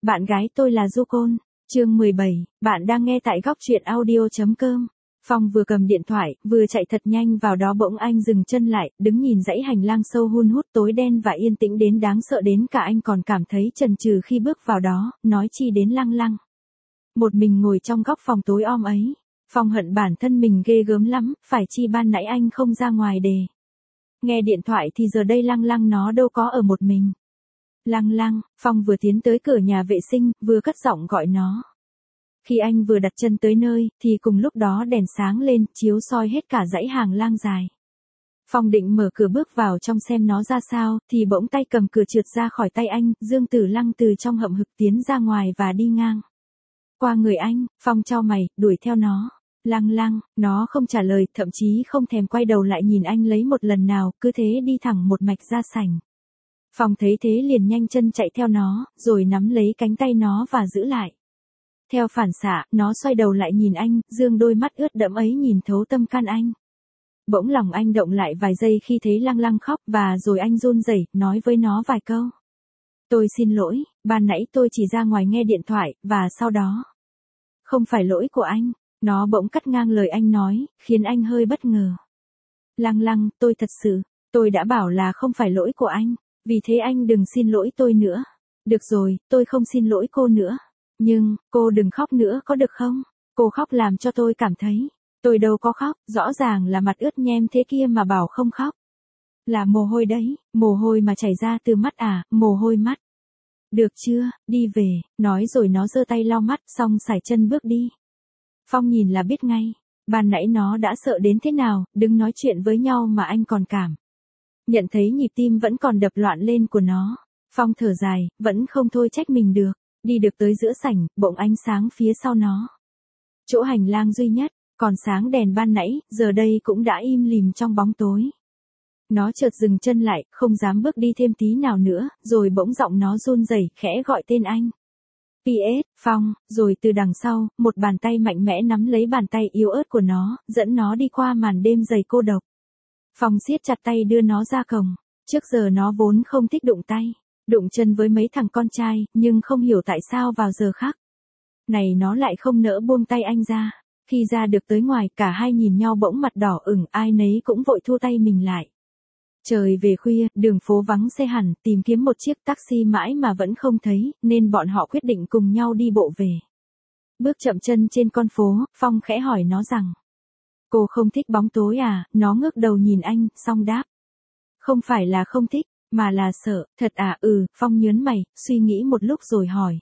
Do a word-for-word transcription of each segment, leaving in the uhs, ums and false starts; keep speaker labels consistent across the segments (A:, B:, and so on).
A: Bạn gái tôi là Du Côn. Chương mười bảy, bạn đang nghe tại góc truyện audio chấm com. Phong vừa cầm điện thoại, vừa chạy thật nhanh vào đó bỗng anh dừng chân lại, đứng nhìn dãy hành lang sâu hun hút tối đen và yên tĩnh đến đáng sợ đến cả anh còn cảm thấy chần chừ khi bước vào đó, nói chi đến Lăng Lăng. Một mình ngồi trong góc phòng tối om ấy, Phong hận bản thân mình ghê gớm lắm, phải chi ban nãy anh không ra ngoài để nghe điện thoại thì giờ đây Lăng Lăng nó đâu có ở một mình. Lăng Lăng, Phong vừa tiến tới cửa nhà vệ sinh, vừa cất giọng gọi nó. Khi anh vừa đặt chân tới nơi, thì cùng lúc đó đèn sáng lên, chiếu soi hết cả dãy hàng lang dài. Phong định mở cửa bước vào trong xem nó ra sao, thì bỗng tay cầm cửa trượt ra khỏi tay anh, Dương Tử Lăng từ trong hậm hực tiến ra ngoài và đi ngang qua người anh. Phong chau mày, đuổi theo nó. Lăng Lăng, nó không trả lời, thậm chí không thèm quay đầu lại nhìn anh lấy một lần nào, cứ thế đi thẳng một mạch ra sảnh. Phong thấy thế liền nhanh chân chạy theo nó, rồi nắm lấy cánh tay nó và giữ lại. Theo phản xạ, nó xoay đầu lại nhìn anh, dương đôi mắt ướt đẫm ấy nhìn thấu tâm can anh. Bỗng lòng anh động lại vài giây khi thấy Lăng Lăng khóc, và rồi anh run rẩy nói với nó vài câu. Tôi xin lỗi, ban nãy tôi chỉ ra ngoài nghe điện thoại, và sau đó. Không phải lỗi của anh. Nó bỗng cắt ngang lời anh nói, khiến anh hơi bất ngờ. Lăng Lăng, tôi thật sự, tôi đã bảo là không phải lỗi của anh, vì thế anh đừng xin lỗi tôi nữa. Được rồi, tôi không xin lỗi cô nữa. Nhưng, cô đừng khóc nữa có được không? Cô khóc làm cho tôi cảm thấy. Tôi đâu có khóc, rõ ràng là mặt ướt nhem thế kia mà bảo không khóc. Là mồ hôi đấy, mồ hôi mà chảy ra từ mắt à, mồ hôi mắt. Được chưa, đi về, nói rồi nó giơ tay lau mắt xong sải chân bước đi. Phong nhìn là biết ngay, ban nãy nó đã sợ đến thế nào, đứng nói chuyện với nhau mà anh còn cảm. Nhận thấy nhịp tim vẫn còn đập loạn lên của nó. Phong thở dài, vẫn không thôi trách mình được. Đi được tới giữa sảnh, bỗng ánh sáng phía sau nó. Chỗ hành lang duy nhất, còn sáng đèn ban nãy, giờ đây cũng đã im lìm trong bóng tối. Nó chợt dừng chân lại, không dám bước đi thêm tí nào nữa, rồi bỗng giọng nó run rẩy, khẽ gọi tên anh. pê ét, Phong, rồi từ đằng sau, một bàn tay mạnh mẽ nắm lấy bàn tay yếu ớt của nó, dẫn nó đi qua màn đêm dày cô độc. Phong siết chặt tay đưa nó ra cổng. Trước giờ nó vốn không thích đụng tay, đụng chân với mấy thằng con trai, nhưng không hiểu tại sao vào giờ khác này nó lại không nỡ buông tay anh ra. Khi ra được tới ngoài, cả hai nhìn nhau bỗng mặt đỏ ửng, ai nấy cũng vội thu tay mình lại. Trời về khuya, đường phố vắng xe hẳn, tìm kiếm một chiếc taxi mãi mà vẫn không thấy, nên bọn họ quyết định cùng nhau đi bộ về. Bước chậm chân trên con phố, Phong khẽ hỏi nó rằng. Cô không thích bóng tối à? Nó ngước đầu nhìn anh, xong đáp. Không phải là không thích, mà là sợ. Thật à? Ừ, Phong nhớn mày, suy nghĩ một lúc rồi hỏi.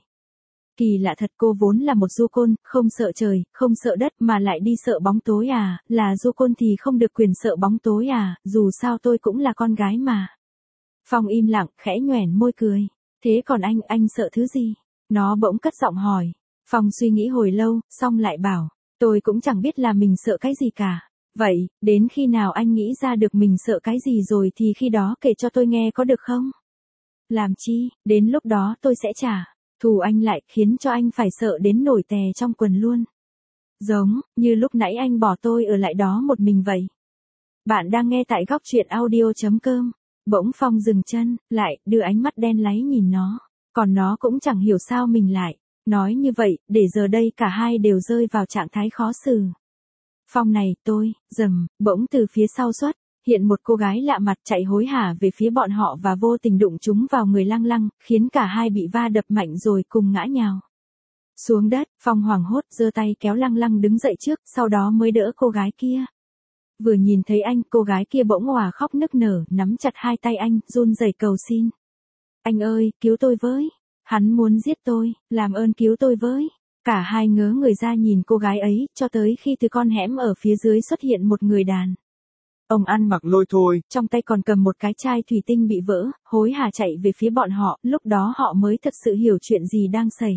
A: Kỳ lạ thật, cô vốn là một du côn, không sợ trời, không sợ đất mà lại đi sợ bóng tối à? Là du côn thì không được quyền sợ bóng tối à? Dù sao tôi cũng là con gái mà. Phong im lặng, khẽ nhoẻn môi cười. Thế còn anh, anh sợ thứ gì? Nó bỗng cất giọng hỏi. Phong suy nghĩ hồi lâu, xong lại bảo. Tôi cũng chẳng biết là mình sợ cái gì cả. Vậy, đến khi nào anh nghĩ ra được mình sợ cái gì rồi thì khi đó kể cho tôi nghe có được không? Làm chi, đến lúc đó tôi sẽ trả thù anh lại, khiến cho anh phải sợ đến nổi tè trong quần luôn. Giống như lúc nãy anh bỏ tôi ở lại đó một mình vậy. Bạn đang nghe tại góc truyện audio chấm com. Bỗng Phong dừng chân, lại, đưa ánh mắt đen láy nhìn nó. Còn nó cũng chẳng hiểu sao mình lại nói như vậy, để giờ đây cả hai đều rơi vào trạng thái khó xử. Phong này, tôi, rầm, bỗng từ phía sau xuất hiện một cô gái lạ mặt chạy hối hả về phía bọn họ và vô tình đụng chúng vào người Lăng Lăng, khiến cả hai bị va đập mạnh rồi cùng ngã nhào xuống đất. Phong hoảng hốt giơ tay kéo Lăng Lăng đứng dậy trước, sau đó mới đỡ cô gái kia. Vừa nhìn thấy anh, cô gái kia bỗng òa khóc nức nở, nắm chặt hai tay anh, run rẩy cầu xin. Anh ơi, cứu tôi với. Hắn muốn giết tôi, làm ơn cứu tôi với. Cả hai ngớ người ra nhìn cô gái ấy, cho tới khi từ con hẻm ở phía dưới xuất hiện một người đàn ông ăn mặc lôi thôi, trong tay còn cầm một cái chai thủy tinh bị vỡ, hối hả chạy về phía bọn họ. Lúc đó họ mới thật sự hiểu chuyện gì đang xảy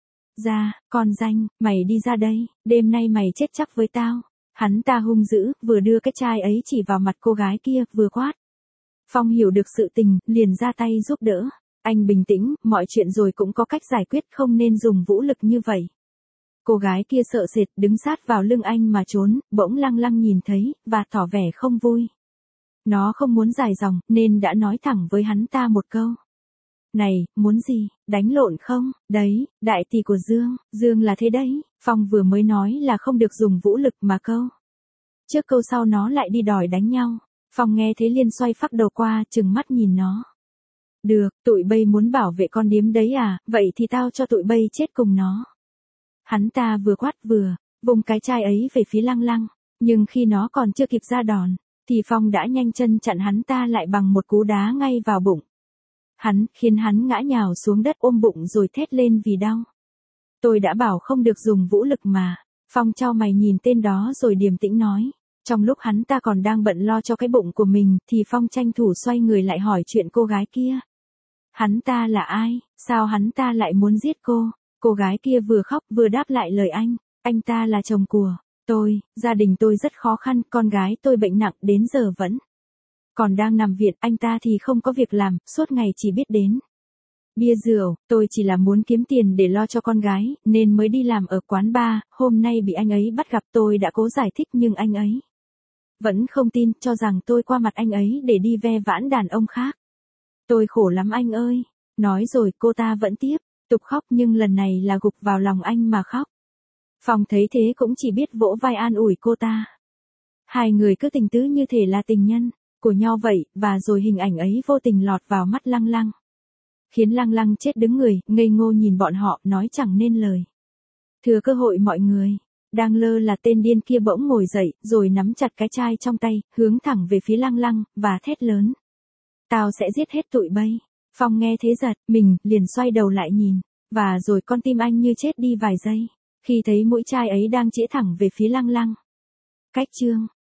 A: ra. Con danh, mày đi ra đây, đêm nay mày chết chắc với tao. Hắn ta hung dữ, vừa đưa cái chai ấy chỉ vào mặt cô gái kia, vừa quát. Phong hiểu được sự tình, liền ra tay giúp đỡ. Anh bình tĩnh, mọi chuyện rồi cũng có cách giải quyết, không nên dùng vũ lực như vậy. Cô gái kia sợ sệt, đứng sát vào lưng anh mà trốn. Bỗng Lăng Lăng nhìn thấy, và tỏ vẻ không vui. Nó không muốn dài dòng, nên đã nói thẳng với hắn ta một câu. Này, muốn gì, đánh lộn không? Đấy, đại tỷ của Dương, Dương là thế đấy. Phong vừa mới nói là không được dùng vũ lực mà câu. Trước câu sau nó lại đi đòi đánh nhau. Phong nghe thế liền xoay phác đầu qua, trừng mắt nhìn nó. Được, tụi bay muốn bảo vệ con điếm đấy à, vậy thì tao cho tụi bay chết cùng nó. Hắn ta vừa quát vừa, vùng cái chai ấy về phía Lăng Lăng, nhưng khi nó còn chưa kịp ra đòn, thì Phong đã nhanh chân chặn hắn ta lại bằng một cú đá ngay vào bụng. Hắn, khiến hắn ngã nhào xuống đất ôm bụng rồi thét lên vì đau. Tôi đã bảo không được dùng vũ lực mà. Phong chau mày nhìn tên đó rồi điềm tĩnh nói. Trong lúc hắn ta còn đang bận lo cho cái bụng của mình thì Phong tranh thủ xoay người lại hỏi chuyện cô gái kia. Hắn ta là ai, sao hắn ta lại muốn giết cô? Cô gái kia vừa khóc vừa đáp lại lời anh. Anh ta là chồng của tôi, gia đình tôi rất khó khăn, con gái tôi bệnh nặng đến giờ vẫn còn đang nằm viện, anh ta thì không có việc làm, suốt ngày chỉ biết đến bia rượu, tôi chỉ là muốn kiếm tiền để lo cho con gái, nên mới đi làm ở quán bar, hôm nay bị anh ấy bắt gặp tôi đã cố giải thích nhưng anh ấy vẫn không tin, cho rằng tôi qua mặt anh ấy để đi ve vãn đàn ông khác. Tôi khổ lắm anh ơi. Nói rồi cô ta vẫn tiếp tục khóc nhưng lần này là gục vào lòng anh mà khóc. Phong thấy thế cũng chỉ biết vỗ vai an ủi cô ta. Hai người cứ tình tứ như thể là tình nhân của nhau vậy, và rồi hình ảnh ấy vô tình lọt vào mắt Lăng Lăng. Khiến Lăng Lăng chết đứng người, ngây ngô nhìn bọn họ, nói chẳng nên lời. Thừa cơ hội mọi người, đang lơ là tên điên kia bỗng ngồi dậy, rồi nắm chặt cái chai trong tay, hướng thẳng về phía Lăng Lăng, và thét lớn. Tao sẽ giết hết tụi bay. Phong nghe thế giật, mình, liền xoay đầu lại nhìn, và rồi con tim anh như chết đi vài giây, khi thấy mũi chai ấy đang chĩa thẳng về phía Lăng Lăng. Cách chương